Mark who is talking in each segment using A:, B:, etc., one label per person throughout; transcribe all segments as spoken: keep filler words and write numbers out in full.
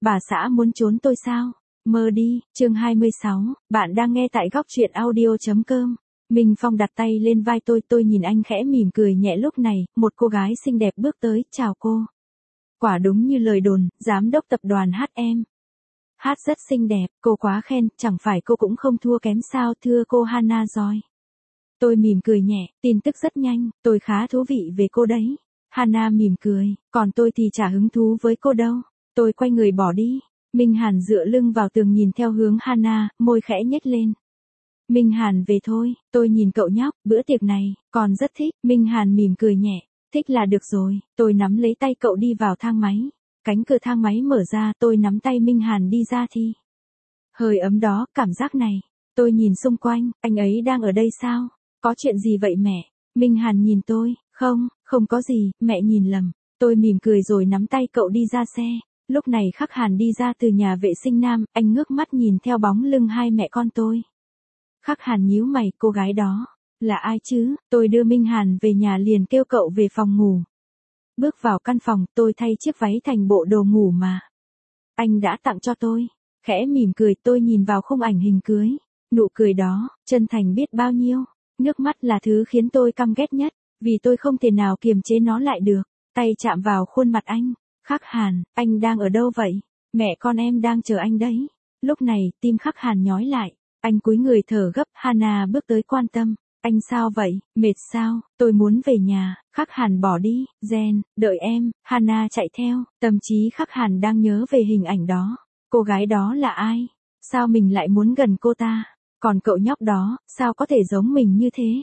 A: bà xã muốn trốn tôi sao? Mơ đi, chương hai mươi sáu, bạn đang nghe tại góc truyện audio.com. Minh Phong đặt tay lên vai tôi, tôi nhìn anh khẽ mỉm cười nhẹ. Lúc này, một cô gái xinh đẹp bước tới, chào cô. Quả đúng như lời đồn, giám đốc tập đoàn hát em. Hát rất xinh đẹp, cô quá khen, chẳng phải cô cũng không thua kém sao, thưa cô Hana Joy. Tôi mỉm cười nhẹ, tin tức rất nhanh, tôi khá thú vị về cô đấy. Hana mỉm cười, còn tôi thì chả hứng thú với cô đâu. Tôi quay người bỏ đi. Minh Hàn dựa lưng vào tường nhìn theo hướng Hana, môi khẽ nhếch lên. Minh Hàn về thôi, tôi nhìn cậu nhóc, bữa tiệc này, còn rất thích. Minh Hàn mỉm cười nhẹ, thích là được rồi. Tôi nắm lấy tay cậu đi vào thang máy. Cánh cửa thang máy mở ra, tôi nắm tay Minh Hàn đi ra thì. Hơi ấm đó, cảm giác này. Tôi nhìn xung quanh, anh ấy đang ở đây sao? Có chuyện gì vậy mẹ? Minh Hàn nhìn tôi, không, không có gì, mẹ nhìn lầm. Tôi mỉm cười rồi nắm tay cậu đi ra xe. Lúc này Khắc Hàn đi ra từ nhà vệ sinh nam, anh ngước mắt nhìn theo bóng lưng hai mẹ con tôi. Khắc Hàn nhíu mày, cô gái đó, là ai chứ? Tôi đưa Minh Hàn về nhà liền kêu cậu về phòng ngủ. Bước vào căn phòng, tôi thay chiếc váy thành bộ đồ ngủ mà anh đã tặng cho tôi. Khẽ mỉm cười, tôi nhìn vào khung ảnh hình cưới. Nụ cười đó, chân thành biết bao nhiêu. Nước mắt là thứ khiến tôi căm ghét nhất, vì tôi không thể nào kiềm chế nó lại được. Tay chạm vào khuôn mặt anh. Khắc Hàn, anh đang ở đâu vậy? Mẹ con em đang chờ anh đấy. Lúc này, tim Khắc Hàn nhói lại. Anh cúi người thở gấp, Hana bước tới quan tâm. Anh sao vậy, mệt sao? Tôi muốn về nhà. Khắc Hàn bỏ đi. Jen, đợi em. Hana chạy theo. Tâm trí Khắc Hàn đang nhớ về hình ảnh đó. Cô gái đó là ai? Sao mình lại muốn gần cô ta? Còn cậu nhóc đó, sao có thể giống mình như thế?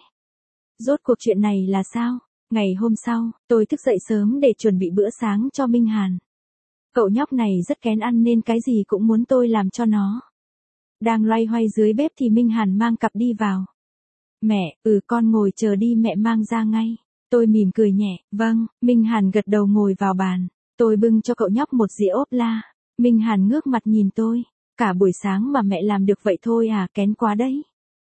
A: Rốt cuộc chuyện này là sao? Ngày hôm sau, tôi thức dậy sớm để chuẩn bị bữa sáng cho Minh Hàn. Cậu nhóc này rất kén ăn nên cái gì cũng muốn tôi làm cho nó. Đang loay hoay dưới bếp thì Minh Hàn mang cặp đi vào. Mẹ, ừ con ngồi chờ đi, mẹ mang ra ngay. Tôi mỉm cười nhẹ, vâng. Minh Hàn gật đầu ngồi vào bàn. Tôi bưng cho cậu nhóc một dĩa ốp la. Minh Hàn ngước mặt nhìn tôi. Cả buổi sáng mà mẹ làm được vậy thôi à, kén quá đấy.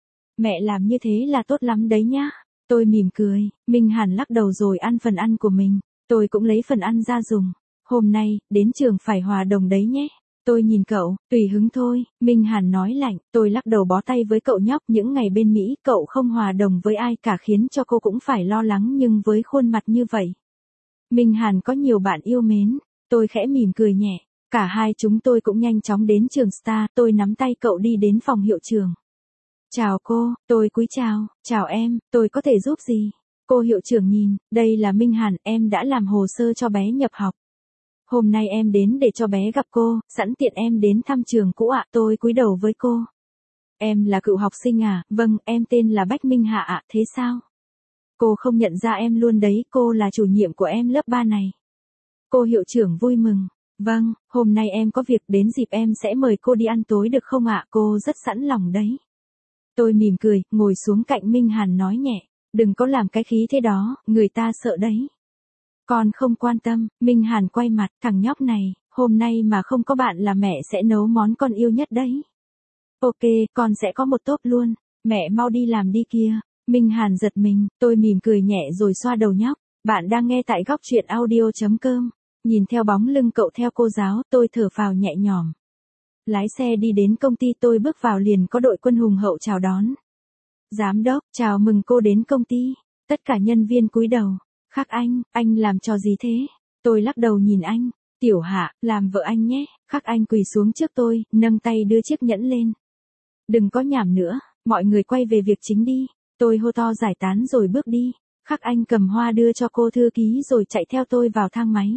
A: Mẹ làm như thế là tốt lắm đấy nhá. Tôi mỉm cười. Minh Hàn lắc đầu rồi ăn phần ăn của mình. Tôi cũng lấy phần ăn ra dùng. Hôm nay, đến trường phải hòa đồng đấy nhé. Tôi nhìn cậu, tùy hứng thôi. Minh Hàn nói lạnh. Tôi lắc đầu bó tay với cậu nhóc. Những ngày bên Mỹ, cậu không hòa đồng với ai cả khiến cho cô cũng phải lo lắng, nhưng với khuôn mặt như vậy. Minh Hàn có nhiều bạn yêu mến. Tôi khẽ mỉm cười nhẹ. Cả hai chúng tôi cũng nhanh chóng đến trường Star. Tôi nắm tay cậu đi đến phòng hiệu trưởng. Chào cô, tôi cúi chào. Chào em, tôi có thể giúp gì? Cô hiệu trưởng nhìn, đây là Minh Hàn, em đã làm hồ sơ cho bé nhập học. Hôm nay em đến để cho bé gặp cô, sẵn tiện em đến thăm trường cũ ạ. Tôi cúi đầu với cô. Em là cựu học sinh à? Vâng, em tên là Bách Minh Hạ ạ, thế sao? Cô không nhận ra em luôn đấy, cô là chủ nhiệm của em lớp ba này. Cô hiệu trưởng vui mừng. Vâng, hôm nay em có việc, đến dịp em sẽ mời cô đi ăn tối được không ạ? Cô rất sẵn lòng đấy. Tôi mỉm cười, ngồi xuống cạnh Minh Hàn nói nhẹ. Đừng có làm cái khí thế đó, người ta sợ đấy. Con không quan tâm. Minh Hàn quay mặt, thằng nhóc này, hôm nay mà không có bạn là mẹ sẽ nấu món con yêu nhất đấy. Ok, con sẽ có một tốp luôn. Mẹ mau đi làm đi kia. Minh Hàn giật mình, tôi mỉm cười nhẹ rồi xoa đầu nhóc. Bạn đang nghe tại góc truyện audio.com. Nhìn theo bóng lưng cậu theo cô giáo, tôi thở phào nhẹ nhõm. Lái xe đi đến công ty, tôi bước vào liền có đội quân hùng hậu chào đón. Giám đốc, chào mừng cô đến công ty. Tất cả nhân viên cúi đầu. Khắc Anh, anh làm trò gì thế? Tôi lắc đầu nhìn anh. Tiểu Hạ, làm vợ anh nhé. Khắc Anh quỳ xuống trước tôi, nâng tay đưa chiếc nhẫn lên. Đừng có nhảm nữa, mọi người quay về việc chính đi. Tôi hô to giải tán rồi bước đi. Khắc Anh cầm hoa đưa cho cô thư ký rồi chạy theo tôi vào thang máy.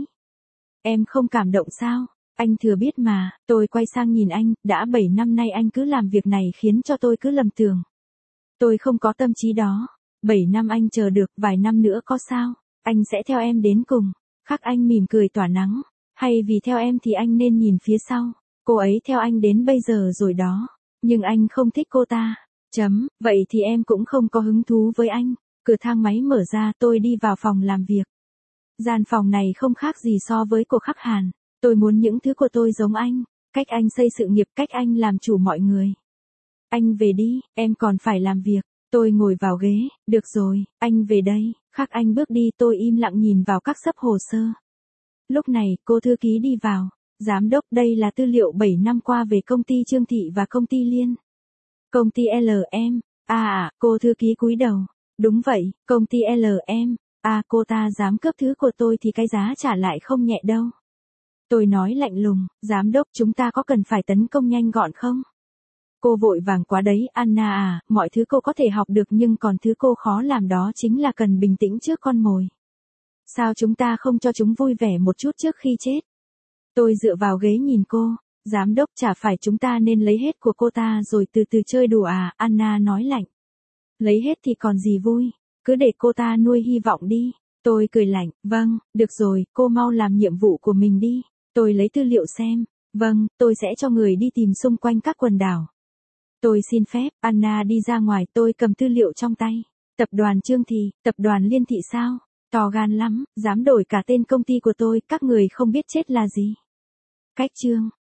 A: Em không cảm động sao? Anh thừa biết mà. Tôi quay sang nhìn anh, đã bảy năm nay anh cứ làm việc này khiến cho tôi cứ lầm tưởng. Tôi không có tâm trí đó. bảy năm anh chờ được, vài năm nữa có sao? Anh sẽ theo em đến cùng. Khắc Anh mỉm cười tỏa nắng. Hay vì theo em thì anh nên nhìn phía sau. Cô ấy theo anh đến bây giờ rồi đó. Nhưng anh không thích cô ta. Chấm, vậy thì em cũng không có hứng thú với anh. Cửa thang máy mở ra, tôi đi vào phòng làm việc. Gian phòng này không khác gì so với của Khắc Hàn. Tôi muốn những thứ của tôi giống anh. Cách anh xây sự nghiệp, cách anh làm chủ mọi người. Anh về đi, em còn phải làm việc. Tôi ngồi vào ghế, được rồi, anh về đây. Khắc Anh bước đi, tôi im lặng nhìn vào các xấp hồ sơ. Lúc này, cô thư ký đi vào. Giám đốc, đây là tư liệu bảy năm qua về công ty Trương Thị và công ty Liên. Công ty lờ em. À à, cô thư ký cúi đầu. Đúng vậy, công ty lờ em. À, cô ta dám cướp thứ của tôi thì cái giá trả lại không nhẹ đâu. Tôi nói lạnh lùng, giám đốc, chúng ta có cần phải tấn công nhanh gọn không? Cô vội vàng quá đấy, Anna à, mọi thứ cô có thể học được nhưng còn thứ cô khó làm đó chính là cần bình tĩnh trước con mồi. Sao chúng ta không cho chúng vui vẻ một chút trước khi chết? Tôi dựa vào ghế nhìn cô, giám đốc, chả phải chúng ta nên lấy hết của cô ta rồi từ từ chơi đùa à, Anna nói lạnh. Lấy hết thì còn gì vui, cứ để cô ta nuôi hy vọng đi. Tôi cười lạnh, vâng, được rồi, cô mau làm nhiệm vụ của mình đi. Tôi lấy tư liệu xem, vâng, tôi sẽ cho người đi tìm xung quanh các quần đảo. Tôi xin phép, Anna đi ra ngoài, tôi cầm tư liệu trong tay. Tập đoàn Trương Thị, tập đoàn Liên Thị sao? To gan lắm, dám đổi cả tên công ty của tôi, các người không biết chết là gì. Cách chương